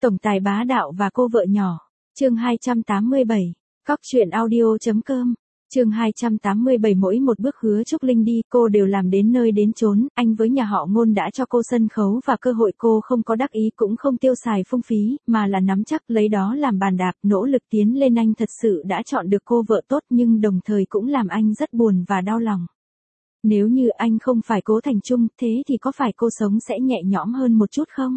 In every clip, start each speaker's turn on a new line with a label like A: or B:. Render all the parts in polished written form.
A: Tổng tài bá đạo và cô vợ nhỏ. Chương 287. Cóc truyện audio.com. Chương 287. Mỗi một bước Hứa Trúc Linh đi, cô đều làm đến nơi đến chốn. Anh với nhà họ Ngôn đã cho cô sân khấu và cơ hội, cô không có đắc ý cũng không tiêu xài phung phí, mà là nắm chắc lấy đó làm bàn đạp, nỗ lực tiến lên. Anh thật sự đã chọn được cô vợ tốt, nhưng đồng thời cũng làm anh rất buồn và đau lòng. Nếu như anh không phải Cố Thành Trung, thế thì có phải cô sống sẽ nhẹ nhõm hơn một chút không?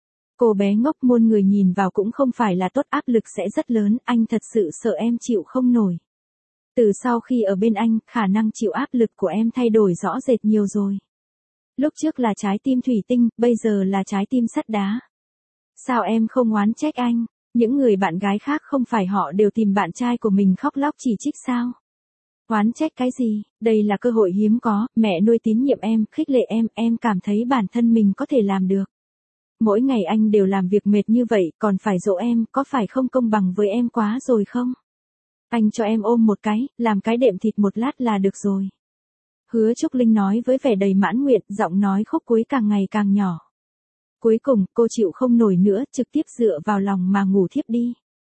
A: Cô bé ngốc, muôn người nhìn vào cũng không phải là tốt, áp lực sẽ rất lớn, anh thật sự sợ em chịu không nổi. Từ sau khi ở bên anh, khả năng chịu áp lực của em thay đổi rõ rệt nhiều rồi. Lúc trước là trái tim thủy tinh, bây giờ là trái tim sắt đá. Sao em không oán trách anh? Những người bạn gái khác không phải họ đều tìm bạn trai của mình khóc lóc chỉ trích sao? Oán trách cái gì? Đây là cơ hội hiếm có, mẹ nuôi tín nhiệm em, khích lệ em cảm thấy bản thân mình có thể làm được. Mỗi ngày anh đều làm việc mệt như vậy, còn phải dỗ em, có phải không công bằng với em quá rồi không? Anh cho em ôm một cái, làm cái đệm thịt một lát là được rồi. Hứa Trúc Linh nói với vẻ đầy mãn nguyện, giọng nói khúc cuối càng ngày càng nhỏ. Cuối cùng, cô chịu không nổi nữa, trực tiếp dựa vào lòng mà ngủ thiếp đi.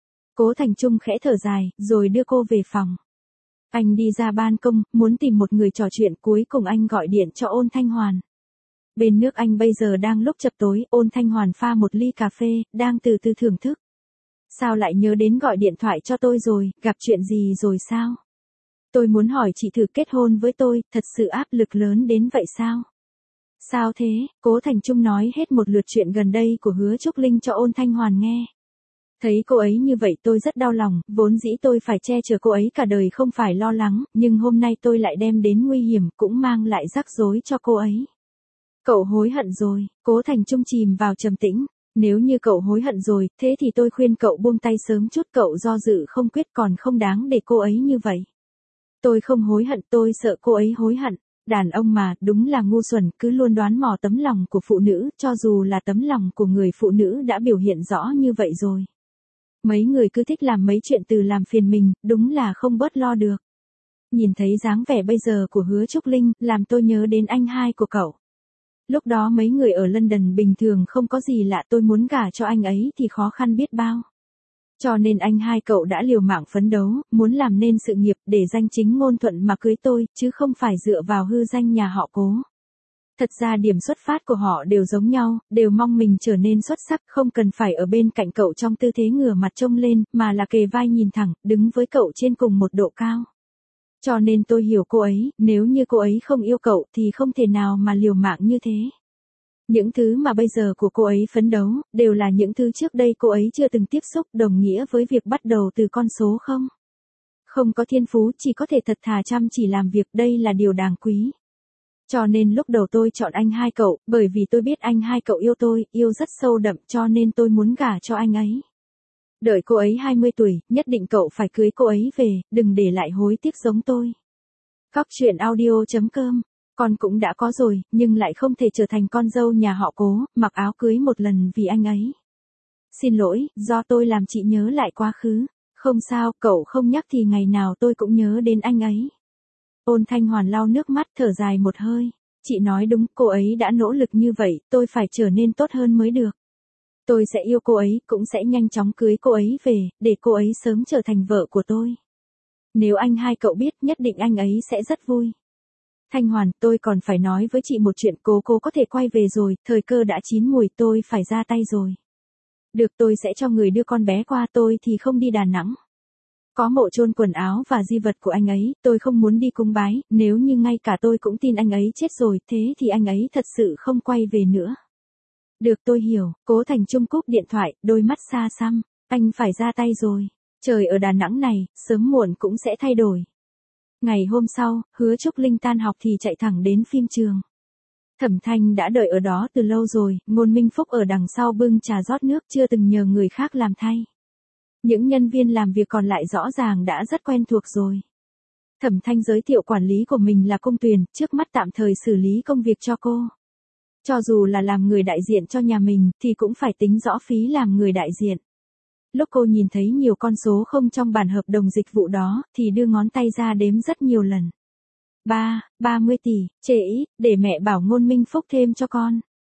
A: Cố Thành Trung khẽ thở dài, rồi đưa cô về phòng. Anh đi ra ban công, muốn tìm một người trò chuyện, cuối cùng anh gọi điện cho Ôn Thanh Hoàn. Bên nước anh bây giờ đang lúc chập tối, Ôn Thanh Hoàn pha một ly cà phê, đang từ từ thưởng thức. Sao lại nhớ đến gọi điện thoại cho tôi rồi, gặp chuyện gì rồi sao? Tôi muốn hỏi chị thử kết hôn với tôi, thật sự áp lực lớn đến vậy sao? Sao thế? Cố Thành Trung nói hết một lượt chuyện gần đây của Hứa Trúc Linh cho Ôn Thanh Hoàn nghe. Thấy cô ấy như vậy tôi rất đau lòng, vốn dĩ tôi phải che chở cô ấy cả đời không phải lo lắng, nhưng hôm nay tôi lại đem đến nguy hiểm, cũng mang lại rắc rối cho cô ấy. Cậu hối hận rồi, Cố Thành Trung chìm vào trầm tĩnh. Nếu như cậu hối hận rồi, thế thì tôi khuyên cậu buông tay sớm chút, cậu do dự không quyết còn không đáng để cô ấy như vậy. Tôi không hối hận, tôi sợ cô ấy hối hận. Đàn ông mà, đúng là ngu xuẩn, cứ luôn đoán mò tấm lòng của phụ nữ, cho dù là tấm lòng của người phụ nữ đã biểu hiện rõ như vậy rồi. Mấy người cứ thích làm mấy chuyện từ làm phiền mình, đúng là không bớt lo được. Nhìn thấy dáng vẻ bây giờ của Hứa Trúc Linh, làm tôi nhớ đến anh hai của cậu. Lúc đó mấy người ở London bình thường không có gì lạ, tôi muốn gả cho anh ấy thì khó khăn biết bao. Cho nên anh hai cậu đã liều mạng phấn đấu, muốn làm nên sự nghiệp để danh chính ngôn thuận mà cưới tôi, chứ không phải dựa vào hư danh nhà họ Cố. Thật ra điểm xuất phát của họ đều giống nhau, đều mong mình trở nên xuất sắc, không cần phải ở bên cạnh cậu trong tư thế ngửa mặt trông lên, mà là kề vai nhìn thẳng, đứng với cậu trên cùng một độ cao. Cho nên tôi hiểu cô ấy, nếu như cô ấy không yêu cậu thì không thể nào mà liều mạng như thế. Những thứ mà bây giờ của cô ấy phấn đấu, đều là những thứ trước đây cô ấy chưa từng tiếp xúc, đồng nghĩa với việc bắt đầu từ con số không. Không có thiên phú, chỉ có thể thật thà chăm chỉ làm việc, đây là điều đáng quý. Cho nên lúc đầu tôi chọn anh hai cậu, bởi vì tôi biết anh hai cậu yêu tôi, yêu rất sâu đậm, cho nên tôi muốn gả cho anh ấy. Đợi cô ấy 20 tuổi, nhất định cậu phải cưới cô ấy về, đừng để lại hối tiếc giống tôi. Cóc truyện audio.com. Con cũng đã có rồi, nhưng lại không thể trở thành con dâu nhà họ Cố, mặc áo cưới một lần vì anh ấy. Xin lỗi, do tôi làm chị nhớ lại quá khứ. Không sao, cậu không nhắc thì ngày nào tôi cũng nhớ đến anh ấy. Ôn Thanh Hoàn lau nước mắt, thở dài một hơi. Chị nói đúng, cô ấy đã nỗ lực như vậy, tôi phải trở nên tốt hơn mới được. Tôi sẽ yêu cô ấy, cũng sẽ nhanh chóng cưới cô ấy về, để cô ấy sớm trở thành vợ của tôi. Nếu anh hai cậu biết, nhất định anh ấy sẽ rất vui. Thanh Hoàn, tôi còn phải nói với chị một chuyện, cô có thể quay về rồi, thời cơ đã chín mùi, tôi phải ra tay rồi. Được, tôi sẽ cho người đưa con bé qua, tôi thì không đi Đà Nẵng. Có mộ chôn quần áo và di vật của anh ấy, tôi không muốn đi cúng bái, nếu như ngay cả tôi cũng tin anh ấy chết rồi, thế thì anh ấy thật sự không quay về nữa. Được, tôi hiểu. Cố Thành Trung cúp điện thoại, đôi mắt xa xăm. Anh phải ra tay rồi. Trời ở Đà Nẵng này, sớm muộn cũng sẽ thay đổi. Ngày hôm sau, Hứa Trúc Linh tan học thì chạy thẳng đến phim trường. Thẩm Thanh đã đợi ở đó từ lâu rồi, Ngôn Minh Phúc ở đằng sau bưng trà rót nước, chưa từng nhờ người khác làm thay. Những nhân viên làm việc còn lại rõ ràng đã rất quen thuộc rồi. Thẩm Thanh giới thiệu quản lý của mình là Cung Tuyền, trước mắt tạm thời xử lý công việc cho cô. Cho dù là làm người đại diện cho nhà mình, thì cũng phải tính rõ phí làm người đại diện. Lúc cô nhìn thấy nhiều con số không trong bản hợp đồng dịch vụ đó, thì đưa ngón tay ra đếm rất nhiều lần. 30 tỷ, chê ít, để mẹ bảo Ngôn Minh Phúc thêm cho con.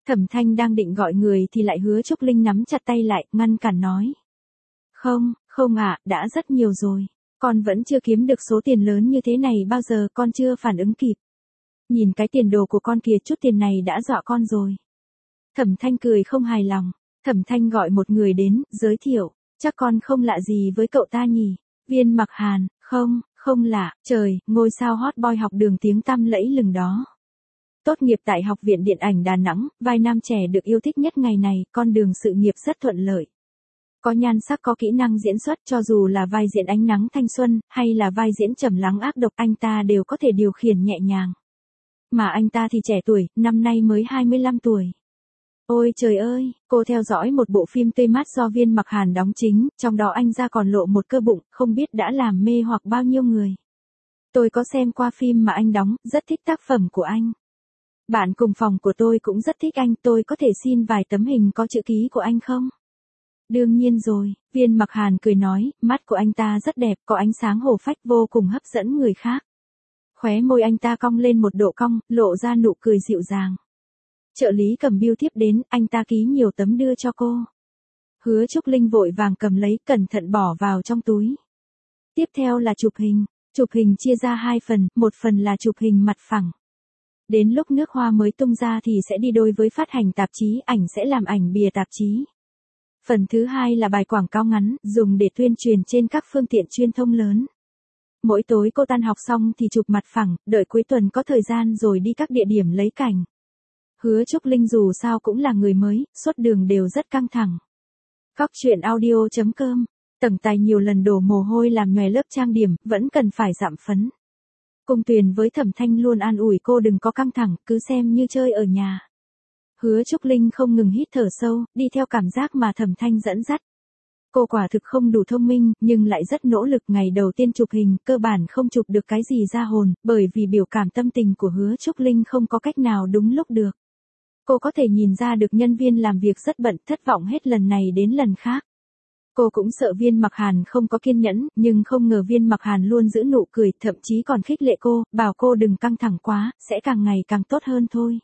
A: Thẩm Thanh đang định gọi người thì lại Hứa Trúc Linh nắm chặt tay lại, ngăn cản nói. Không, không ạ, đã rất nhiều rồi. Con vẫn chưa kiếm được số tiền lớn như thế này bao giờ, con chưa phản ứng kịp. Nhìn cái tiền đồ của con kìa, chút tiền này đã dọa con rồi. Thẩm Thanh cười không hài lòng. Thẩm Thanh gọi một người đến, giới thiệu. Chắc con không lạ gì với cậu ta nhỉ? Viên Mặc Hàn. Không, không lạ. Trời, ngôi sao hot boy học đường tiếng tăm lẫy lừng đó. Tốt nghiệp tại Học viện Điện ảnh Đà Nẵng, vai nam trẻ được yêu thích nhất ngày này, con đường sự nghiệp rất thuận lợi. Có nhan sắc, có kỹ năng diễn xuất, cho dù là vai diễn ánh nắng thanh xuân, hay là vai diễn trầm lắng ác độc, anh ta đều có thể điều khiển nhẹ nhàng. Mà anh ta thì trẻ tuổi, năm nay mới 25 tuổi. Ôi trời ơi, cô theo dõi một bộ phim tươi mát do Viên Mặc Hàn đóng chính, trong đó anh ra còn lộ một cơ bụng, không biết đã làm mê hoặc bao nhiêu người. Tôi có xem qua phim mà anh đóng, rất thích tác phẩm của anh. Bạn cùng phòng của tôi cũng rất thích anh, tôi có thể xin vài tấm hình có chữ ký của anh không? Đương nhiên rồi, Viên Mặc Hàn cười nói, mắt của anh ta rất đẹp, có ánh sáng hổ phách vô cùng hấp dẫn người khác. Khóe môi anh ta cong lên một độ cong, lộ ra nụ cười dịu dàng. Trợ lý cầm bưu thiếp đến, anh ta ký nhiều tấm đưa cho cô. Hứa Trúc Linh vội vàng cầm lấy, cẩn thận bỏ vào trong túi. Tiếp theo là chụp hình. Chụp hình chia ra hai phần, một phần là chụp hình mặt phẳng. Đến lúc nước hoa mới tung ra thì sẽ đi đôi với phát hành tạp chí, ảnh sẽ làm ảnh bìa tạp chí. Phần thứ hai là bài quảng cáo ngắn, dùng để tuyên truyền trên các phương tiện truyền thông lớn. Mỗi tối cô tan học xong thì chụp mặt phẳng, đợi cuối tuần có thời gian rồi đi các địa điểm lấy cảnh. Hứa Trúc Linh dù sao cũng là người mới, suốt đường đều rất căng thẳng. Góc truyện audio.com. Tầng Tài nhiều lần đổ mồ hôi làm nhòe lớp trang điểm, vẫn cần phải dặm phấn. Cung Tuyền với Thẩm Thanh luôn an ủi cô đừng có căng thẳng, cứ xem như chơi ở nhà. Hứa Trúc Linh không ngừng hít thở sâu, đi theo cảm giác mà Thẩm Thanh dẫn dắt. Cô quả thực không đủ thông minh, nhưng lại rất nỗ lực. Ngày đầu tiên chụp hình, cơ bản không chụp được cái gì ra hồn, bởi vì biểu cảm tâm tình của Hứa Trúc Linh không có cách nào đúng lúc được. Cô có thể nhìn ra được nhân viên làm việc rất bận, thất vọng hết lần này đến lần khác. Cô cũng sợ Viên Mặc Hàn không có kiên nhẫn, nhưng không ngờ Viên Mặc Hàn luôn giữ nụ cười, thậm chí còn khích lệ cô, bảo cô đừng căng thẳng quá, sẽ càng ngày càng tốt hơn thôi.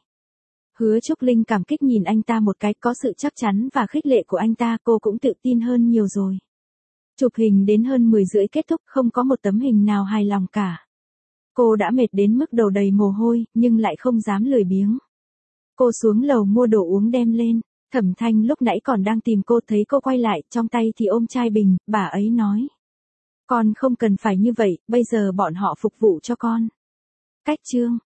A: Hứa Trúc Linh cảm kích nhìn anh ta một cái, có sự chắc chắn và khích lệ của anh ta, cô cũng tự tin hơn nhiều rồi. Chụp hình đến hơn 10 rưỡi kết thúc, không có một tấm hình nào hài lòng cả. Cô đã mệt đến mức đầu đầy mồ hôi, nhưng lại không dám lười biếng. Cô xuống lầu mua đồ uống đem lên. Thẩm Thanh lúc nãy còn đang tìm cô, thấy cô quay lại, trong tay thì ôm chai bình, bà ấy nói. Con không cần phải như vậy, bây giờ bọn họ phục vụ cho con. Cách chương.